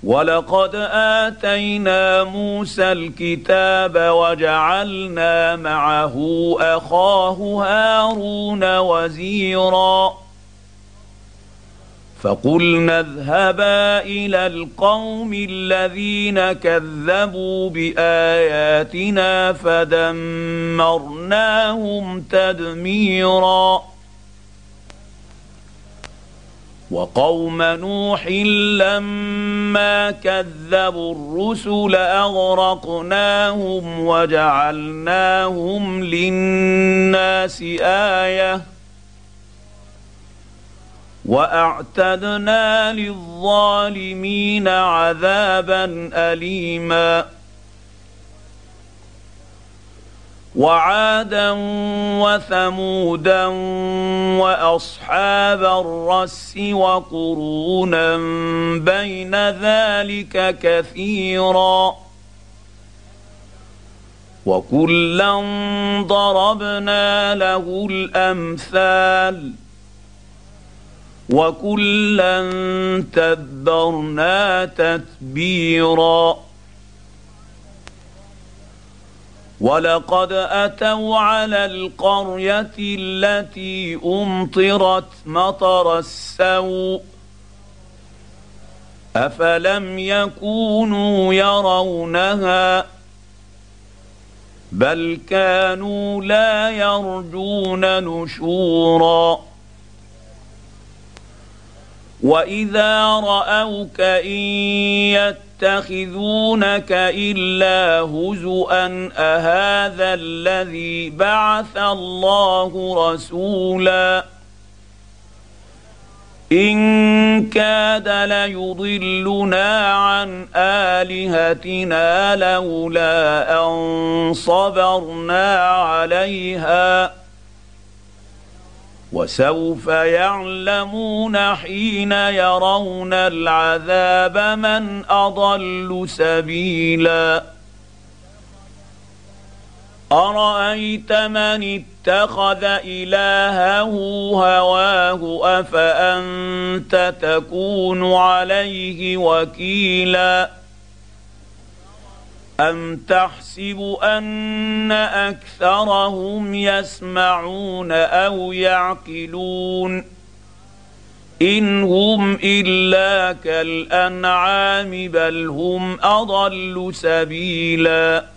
ولقد آتينا موسى الكتاب وجعلنا معه أخاه هارون وزيرا فقلنا اذهبا إلى القوم الذين كذبوا بآياتنا فدمرناهم تدميرا وقوم نوح لما كذبوا الرسل أغرقناهم وجعلناهم للناس آية وأعتدنا للظالمين عذابا أليما وعادا وثمودا وأصحاب الرس وقرونا بين ذلك كثيرا وكلا ضربنا له الأمثال وكلا تبرنا تتبيرا ولقد أتوا على القرية التي أمطرت مطر السوء أفلم يكونوا يرونها بل كانوا لا يرجون نشورا وإذا رأوك إن يتخذونك إلا هزؤا أهذا الذي بعث الله رسولا إن كاد ليضلنا عن آلهتنا لولا أن صبرنا عليها وسوف يعلمون حين يرون العذاب من أضل سبيلا أرأيت من اتخذ إلهه هواه أفأنت تكون عليه وكيلا أم تحسب أن أكثرهم يسمعون أو يعقلون إن هم إلا كالأنعام بل هم أضل سبيلا